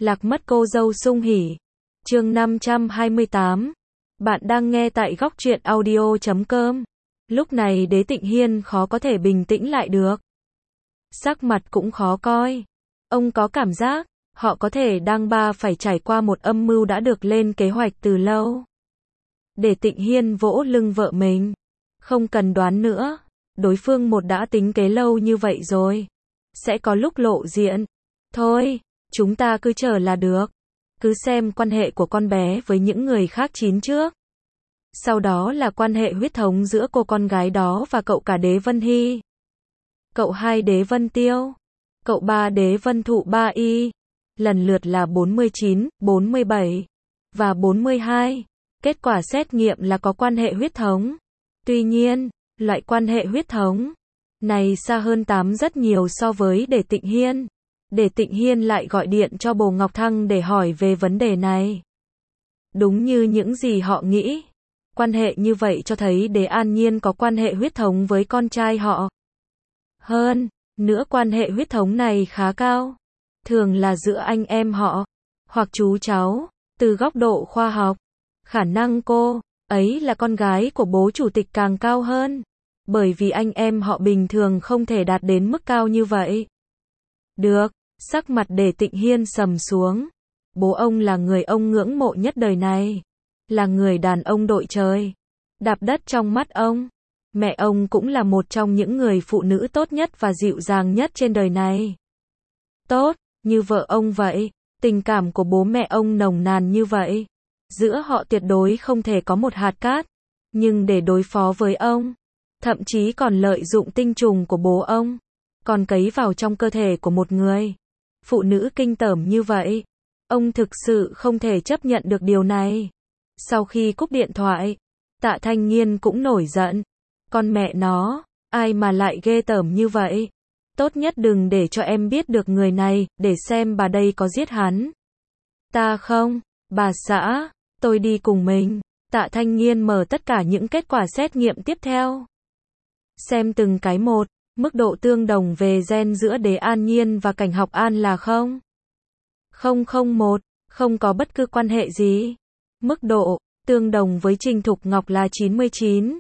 Lạc mất cô dâu sung hỉ. Chương 528. Bạn đang nghe tại góc truyện audio.com. Lúc này Đế Tịnh Hiên khó có thể bình tĩnh lại được. Sắc mặt cũng khó coi. Ông có cảm giác, họ có thể đang phải trải qua một âm mưu đã được lên kế hoạch từ lâu. Đế Tịnh Hiên vỗ lưng vợ mình. Không cần đoán nữa. Đối phương đã tính kế lâu như vậy rồi. Sẽ có lúc lộ diện. Thôi, chúng ta cứ chờ là được. Cứ xem quan hệ của con bé với những người khác trước. Sau đó là quan hệ huyết thống giữa cô con gái đó và cậu cả Đế Vân Hy. Cậu hai Đế Vân Tiêu. Cậu ba Đế Vân Thụ Ba Y. Lần lượt là 49, 47 và 42. Kết quả xét nghiệm là có quan hệ huyết thống. Tuy nhiên, loại quan hệ huyết thống này xa hơn 8 rất nhiều so với Đế Tịnh Hiên. Đế Tịnh Hiên lại gọi điện cho Bồ Ngọc Thăng để hỏi về vấn đề này. Đúng như những gì họ nghĩ. Quan hệ như vậy cho thấy Đế An Nhiên có quan hệ huyết thống với con trai họ. Hơn nữa quan hệ huyết thống này khá cao. Thường là giữa anh em họ, hoặc chú cháu. Từ góc độ khoa học, khả năng cô ấy là con gái của bố chủ tịch càng cao hơn. Bởi vì anh em họ bình thường không thể đạt đến mức cao như vậy. Được, sắc mặt Đế Tịnh Hiên sầm xuống. Bố ông là người ông ngưỡng mộ nhất đời này. Là người đàn ông đội trời, đạp đất trong mắt ông. Mẹ ông cũng là một trong những người phụ nữ tốt nhất và dịu dàng nhất trên đời này. Tốt, như vợ ông vậy. Tình cảm của bố mẹ ông nồng nàn như vậy. Giữa họ tuyệt đối không thể có một hạt cát. Nhưng để đối phó với ông, thậm chí còn lợi dụng tinh trùng của bố ông, còn cấy vào trong cơ thể của một người phụ nữ kinh tởm như vậy. Ông thực sự không thể chấp nhận được điều này. Sau khi cúp điện thoại, Tạ Thanh Nghiên cũng nổi giận. Con mẹ nó, ai mà lại ghê tởm như vậy? Tốt nhất đừng để cho em biết được người này, để xem bà đây có giết hắn. Ta không, bà xã, tôi đi cùng mình. Tạ Thanh Nghiên mở tất cả những kết quả xét nghiệm tiếp theo. Xem từng cái một, mức độ tương đồng về gen giữa Đế An Nhiên và Cảnh Học An là 0,001, không có bất cứ quan hệ gì. Mức độ tương đồng với Trình Thục Ngọc là 99,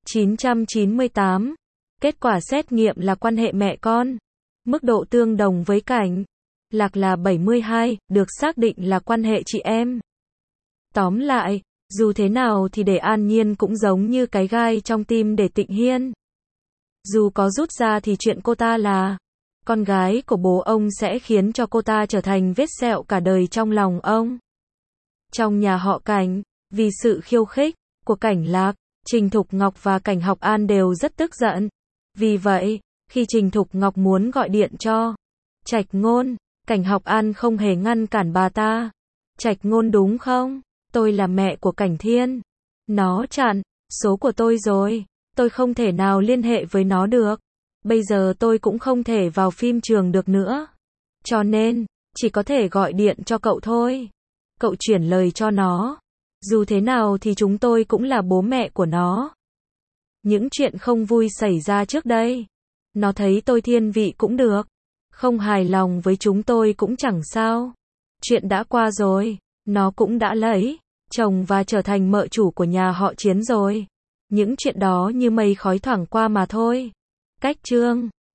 998. Kết quả xét nghiệm là quan hệ mẹ con. Mức độ tương đồng với Cảnh Lạc là 72, được xác định là quan hệ chị em. Tóm lại, dù thế nào thì Đế An Nhiên cũng giống như cái gai trong tim Đế Tịnh Hiên. Dù có rút ra thì chuyện cô ta là con gái của bố ông sẽ khiến cho cô ta trở thành vết sẹo cả đời trong lòng ông. Trong nhà họ Cảnh, vì sự khiêu khích của Cảnh Lạc, Trình Thục Ngọc và Cảnh Học An đều rất tức giận. Vì vậy, khi Trình Thục Ngọc muốn gọi điện cho Trạch Ngôn, Cảnh Học An không hề ngăn cản bà ta. Trạch Ngôn đúng không? Tôi là mẹ của Cảnh Thiên. Nó chặn số của tôi rồi. Tôi không thể nào liên hệ với nó được. Bây giờ tôi cũng không thể vào phim trường được nữa. Cho nên, chỉ có thể gọi điện cho cậu thôi. Cậu chuyển lời cho nó. Dù thế nào thì chúng tôi cũng là bố mẹ của nó. Những chuyện không vui xảy ra trước đây. Nó thấy tôi thiên vị cũng được. Không hài lòng với chúng tôi cũng chẳng sao. Chuyện đã qua rồi. Nó cũng đã lấy chồng và trở thành mợ chủ của nhà họ Chiến rồi. Những chuyện đó như mây khói thoảng qua mà thôi. Cách chương